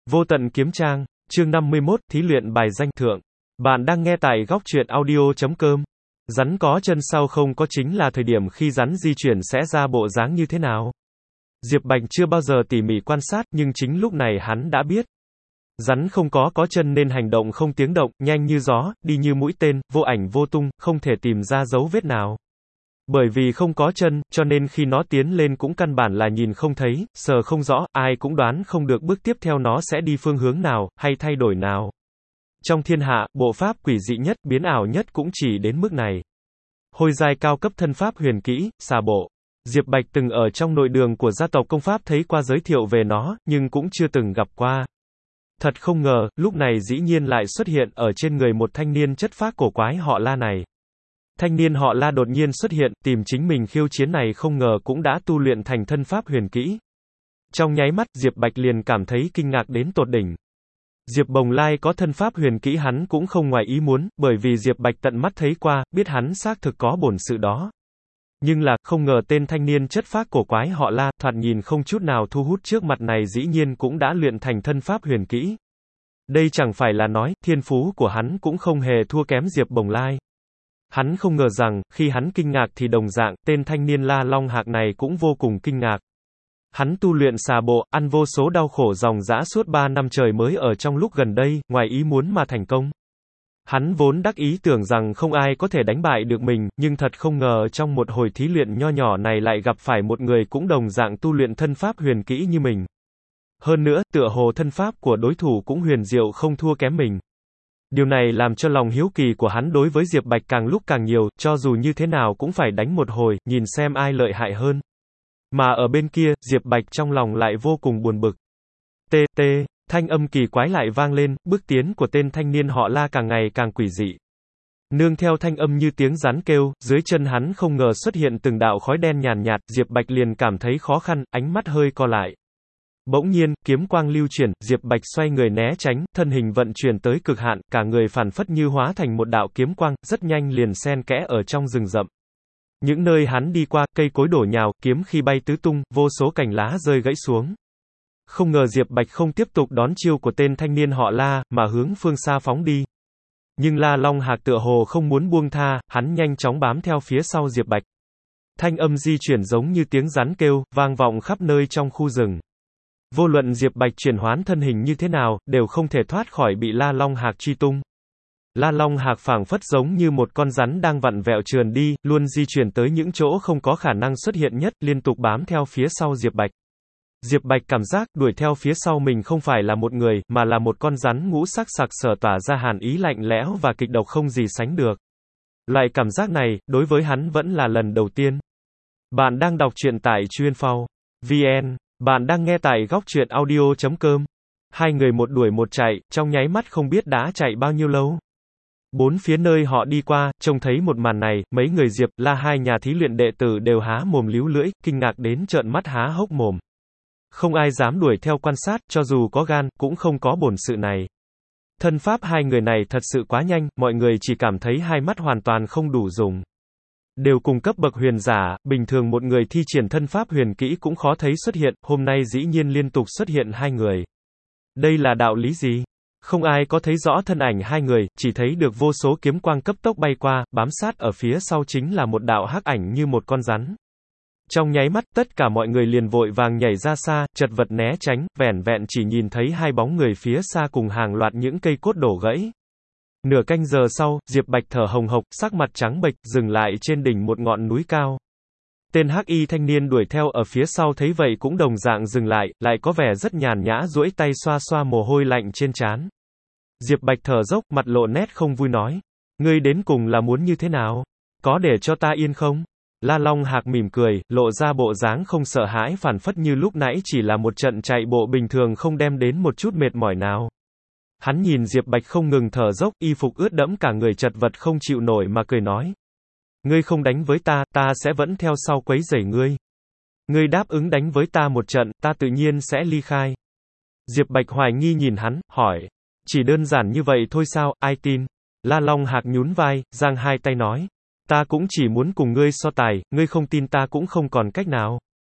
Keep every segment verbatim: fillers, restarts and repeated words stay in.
Vô tận kiếm trang, chương năm mươi mốt, thí luyện bài danh thượng. Bạn đang nghe tại góc truyện audio chấm com. Rắn có chân sau không có chính là thời điểm khi rắn di chuyển sẽ ra bộ dáng như thế nào. Diệp Bạch chưa bao giờ tỉ mỉ quan sát, nhưng chính lúc này hắn đã biết. Rắn không có có chân nên hành động không tiếng động, nhanh như gió, đi như mũi tên, vô ảnh vô tung, không thể tìm ra dấu vết nào. Bởi vì không có chân, cho nên khi nó tiến lên cũng căn bản là nhìn không thấy, sờ không rõ, ai cũng đoán không được bước tiếp theo nó sẽ đi phương hướng nào, hay thay đổi nào. Trong thiên hạ, bộ pháp quỷ dị nhất, biến ảo nhất cũng chỉ đến mức này. Hôi giai cao cấp thân pháp huyền kỹ, xà bộ. Diệp Bạch từng ở trong nội đường của gia tộc công pháp thấy qua giới thiệu về nó, nhưng cũng chưa từng gặp qua. Thật không ngờ, lúc này dĩ nhiên lại xuất hiện ở trên người một thanh niên chất phác cổ quái họ La này. Thanh niên họ La đột nhiên xuất hiện, tìm chính mình khiêu chiến này không ngờ cũng đã tu luyện thành thân pháp huyền kỹ. Trong nháy mắt, Diệp Bạch liền cảm thấy kinh ngạc đến tột đỉnh. Diệp Bồng Lai có thân pháp huyền kỹ hắn cũng không ngoài ý muốn, bởi vì Diệp Bạch tận mắt thấy qua, biết hắn xác thực có bổn sự đó. Nhưng là, không ngờ tên thanh niên chất phác cổ quái họ La, thoạt nhìn không chút nào thu hút trước mặt này dĩ nhiên cũng đã luyện thành thân pháp huyền kỹ. Đây chẳng phải là nói, thiên phú của hắn cũng không hề thua kém Diệp Bồng Lai. Hắn không ngờ rằng, khi hắn kinh ngạc thì đồng dạng, tên thanh niên La Long Hạc này cũng vô cùng kinh ngạc. Hắn tu luyện xà bộ, ăn vô số đau khổ dòng dã suốt ba năm trời mới ở trong lúc gần đây, ngoài ý muốn mà thành công. Hắn vốn đắc ý tưởng rằng không ai có thể đánh bại được mình, nhưng thật không ngờ trong một hồi thí luyện nho nhỏ này lại gặp phải một người cũng đồng dạng tu luyện thân pháp huyền kỹ như mình. Hơn nữa, tựa hồ thân pháp của đối thủ cũng huyền diệu không thua kém mình. Điều này làm cho lòng hiếu kỳ của hắn đối với Diệp Bạch càng lúc càng nhiều, cho dù như thế nào cũng phải đánh một hồi, nhìn xem ai lợi hại hơn. Mà ở bên kia, Diệp Bạch trong lòng lại vô cùng buồn bực. Tê tê, thanh âm kỳ quái lại vang lên, bước tiến của tên thanh niên họ La càng ngày càng quỷ dị. Nương theo thanh âm như tiếng rắn kêu, dưới chân hắn không ngờ xuất hiện từng đạo khói đen nhàn nhạt, Diệp Bạch liền cảm thấy khó khăn, ánh mắt hơi co lại. Bỗng nhiên, kiếm quang lưu chuyển, Diệp Bạch xoay người né tránh, thân hình vận chuyển tới cực hạn, cả người phản phất như hóa thành một đạo kiếm quang, rất nhanh liền xen kẽ ở trong rừng rậm. Những nơi hắn đi qua, cây cối đổ nhào, kiếm khi bay tứ tung, vô số cành lá rơi gãy xuống. Không ngờ Diệp Bạch không tiếp tục đón chiêu của tên thanh niên họ La, mà hướng phương xa phóng đi. Nhưng La Long Hạc tựa hồ không muốn buông tha, hắn nhanh chóng bám theo phía sau Diệp Bạch. Thanh âm di chuyển giống như tiếng rắn kêu, vang vọng khắp nơi trong khu rừng. Vô luận Diệp Bạch chuyển hoán thân hình như thế nào, đều không thể thoát khỏi bị La Long Hạc truy tung. La Long Hạc phảng phất giống như một con rắn đang vặn vẹo trườn đi, luôn di chuyển tới những chỗ không có khả năng xuất hiện nhất, liên tục bám theo phía sau Diệp Bạch. Diệp Bạch cảm giác, đuổi theo phía sau mình không phải là một người, mà là một con rắn ngũ sắc sặc sỡ tỏa ra hàn ý lạnh lẽo và kịch độc không gì sánh được. Loại cảm giác này, đối với hắn vẫn là lần đầu tiên. Bạn đang đọc truyện tại chuyên.phau chấm vn. Bạn đang nghe tại góc truyện audio chấm com. Hai người một đuổi một chạy, trong nháy mắt không biết đã chạy bao nhiêu lâu. Bốn phía nơi họ đi qua, trông thấy một màn này, mấy người Diệp, La hai nhà thí luyện đệ tử đều há mồm líu lưỡi, kinh ngạc đến trợn mắt há hốc mồm. Không ai dám đuổi theo quan sát, cho dù có gan, cũng không có bổn sự này. Thân pháp hai người này thật sự quá nhanh, mọi người chỉ cảm thấy hai mắt hoàn toàn không đủ dùng. Đều cùng cấp bậc huyền giả, bình thường một người thi triển thân pháp huyền kỹ cũng khó thấy xuất hiện, hôm nay dĩ nhiên liên tục xuất hiện hai người. Đây là đạo lý gì? Không ai có thấy rõ thân ảnh hai người, chỉ thấy được vô số kiếm quang cấp tốc bay qua, bám sát ở phía sau chính là một đạo hắc ảnh như một con rắn. Trong nháy mắt, tất cả mọi người liền vội vàng nhảy ra xa, chật vật né tránh, vẻn vẹn chỉ nhìn thấy hai bóng người phía xa cùng hàng loạt những cây cốt đổ gãy. Nửa canh giờ sau, Diệp Bạch thở hồng hộc, sắc mặt trắng bệch, dừng lại trên đỉnh một ngọn núi cao. Tên hắc y thanh niên đuổi theo ở phía sau thấy vậy cũng đồng dạng dừng lại, lại có vẻ rất nhàn nhã duỗi tay xoa xoa mồ hôi lạnh trên trán. Diệp Bạch thở dốc, mặt lộ nét không vui nói: "Ngươi đến cùng là muốn như thế nào? Có để cho ta yên không?" La Long Hạc mỉm cười, lộ ra bộ dáng không sợ hãi phản phất như lúc nãy chỉ là một trận chạy bộ bình thường không đem đến một chút mệt mỏi nào. Hắn nhìn Diệp Bạch không ngừng thở dốc, y phục ướt đẫm cả người chật vật không chịu nổi mà cười nói: "Ngươi không đánh với ta, ta sẽ vẫn theo sau quấy rầy ngươi. Ngươi đáp ứng đánh với ta một trận, ta tự nhiên sẽ ly khai." Diệp Bạch hoài nghi nhìn hắn, hỏi: "Chỉ đơn giản như vậy thôi sao, ai tin?" La Long Hạc nhún vai, giang hai tay nói: "Ta cũng chỉ muốn cùng ngươi so tài, ngươi không tin ta cũng không còn cách nào."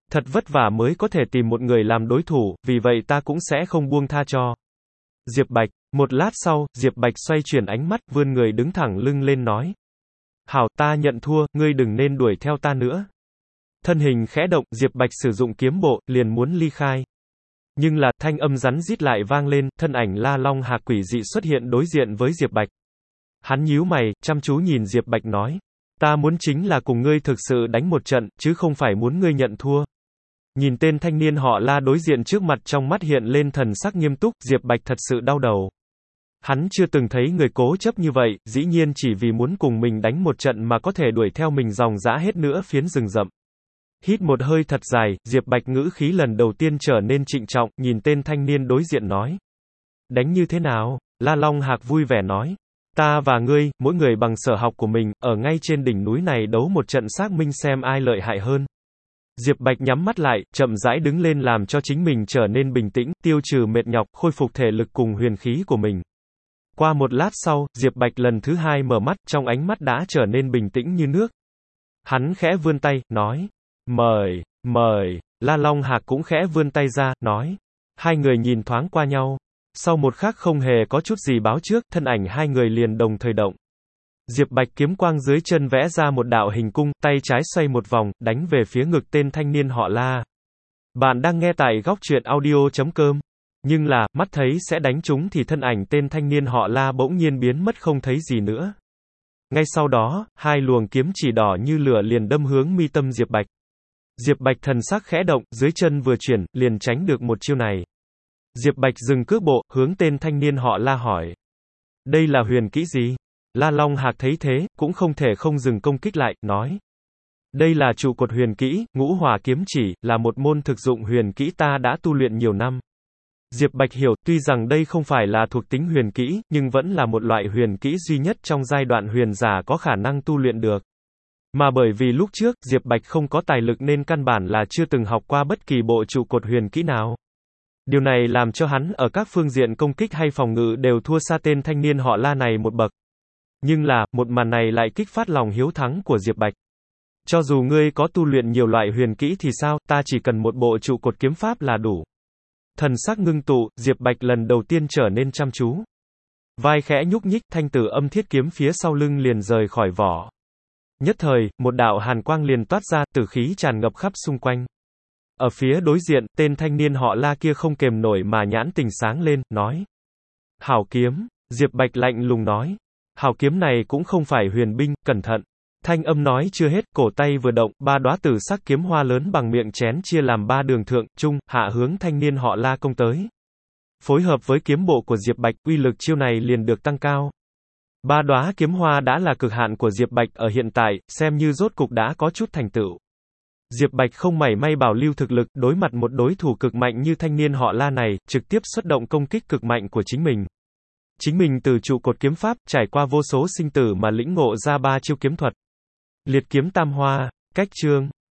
Thật vất vả mới có thể tìm một người làm đối thủ, vì vậy ta cũng sẽ không buông tha cho Diệp Bạch. Một lát sau, Diệp Bạch xoay chuyển ánh mắt, vươn người đứng thẳng lưng lên nói. Hảo, ta nhận thua, ngươi đừng nên đuổi theo ta nữa. Thân hình khẽ động, Diệp Bạch sử dụng kiếm bộ, liền muốn ly khai. Nhưng là, thanh âm rắn rít lại vang lên, thân ảnh La Long Hạc quỷ dị xuất hiện đối diện với Diệp Bạch. Hắn nhíu mày, chăm chú nhìn Diệp Bạch nói. Ta muốn chính là cùng ngươi thực sự đánh một trận, chứ không phải muốn ngươi nhận thua. Nhìn tên thanh niên họ La đối diện trước mặt, trong mắt hiện lên thần sắc nghiêm túc, Diệp Bạch thật sự đau đầu. Hắn chưa từng thấy người cố chấp như vậy, dĩ nhiên chỉ vì muốn cùng mình đánh một trận mà có thể đuổi theo mình dòng dã hết nữa phiến rừng rậm. Hít một hơi thật dài, Diệp Bạch ngữ khí lần đầu tiên trở nên trịnh trọng, nhìn tên thanh niên đối diện nói. Đánh như thế nào? La Long Hạc vui vẻ nói. Ta và ngươi, mỗi người bằng sở học của mình, ở ngay trên đỉnh núi này đấu một trận xác minh xem ai lợi hại hơn. Diệp Bạch nhắm mắt lại, chậm rãi đứng lên làm cho chính mình trở nên bình tĩnh, tiêu trừ mệt nhọc, khôi phục thể lực cùng huyền khí của mình. Qua một lát sau, Diệp Bạch lần thứ hai mở mắt, trong ánh mắt đã trở nên bình tĩnh như nước. Hắn khẽ vươn tay, nói. Mời, mời. La Long Hạc cũng khẽ vươn tay ra, nói. Hai người nhìn thoáng qua nhau. Sau một khắc không hề có chút gì báo trước, thân ảnh hai người liền đồng thời động. Diệp Bạch kiếm quang dưới chân vẽ ra một đạo hình cung, tay trái xoay một vòng, đánh về phía ngực tên thanh niên họ La. Bạn đang nghe tại góc truyện audio chấm com. Nhưng là, mắt thấy sẽ đánh trúng thì thân ảnh tên thanh niên họ La bỗng nhiên biến mất không thấy gì nữa. Ngay sau đó, hai luồng kiếm chỉ đỏ như lửa liền đâm hướng mi tâm Diệp Bạch. Diệp Bạch thần sắc khẽ động, dưới chân vừa chuyển, liền tránh được một chiêu này. Diệp Bạch dừng cước bộ, hướng tên thanh niên họ La hỏi. Đây là huyền kỹ gì? La Long Hạc thấy thế, cũng không thể không dừng công kích lại, nói. Đây là trụ cột huyền kỹ, ngũ hỏa kiếm chỉ, là một môn thực dụng huyền kỹ ta đã tu luyện nhiều năm. Diệp Bạch hiểu, tuy rằng đây không phải là thuộc tính huyền kỹ, nhưng vẫn là một loại huyền kỹ duy nhất trong giai đoạn huyền giả có khả năng tu luyện được. Mà bởi vì lúc trước, Diệp Bạch không có tài lực nên căn bản là chưa từng học qua bất kỳ bộ trụ cột huyền kỹ nào. Điều này làm cho hắn ở các phương diện công kích hay phòng ngự đều thua xa tên thanh niên họ La này một bậc. Nhưng là, một màn này lại kích phát lòng hiếu thắng của Diệp Bạch. Cho dù ngươi có tu luyện nhiều loại huyền kỹ thì sao, ta chỉ cần một bộ trụ cột kiếm pháp là đủ. Thần sắc ngưng tụ, Diệp Bạch lần đầu tiên trở nên chăm chú. Vai khẽ nhúc nhích, thanh tử âm thiết kiếm phía sau lưng liền rời khỏi vỏ. Nhất thời, một đạo hàn quang liền toát ra, tử khí tràn ngập khắp xung quanh. Ở phía đối diện, tên thanh niên họ La kia không kềm nổi mà nhãn tình sáng lên, nói. Hảo kiếm, Diệp Bạch lạnh lùng nói. Hảo kiếm này cũng không phải huyền binh, cẩn thận. Thanh âm nói chưa hết, cổ tay vừa động, ba đóa tử sắc kiếm hoa lớn bằng miệng chén chia làm ba đường thượng, trung, hạ hướng thanh niên họ La công tới. Phối hợp với kiếm bộ của Diệp Bạch, uy lực chiêu này liền được tăng cao. Ba đóa kiếm hoa đã là cực hạn của Diệp Bạch ở hiện tại, xem như rốt cục đã có chút thành tựu. Diệp Bạch không mảy may bảo lưu thực lực, đối mặt một đối thủ cực mạnh như thanh niên họ La này, trực tiếp xuất động công kích cực mạnh của chính mình. Chính mình từ trụ cột kiếm pháp, trải qua vô số sinh tử mà lĩnh ngộ ra ba chiêu kiếm thuật. Liệt kiếm tam hoa, cách chương.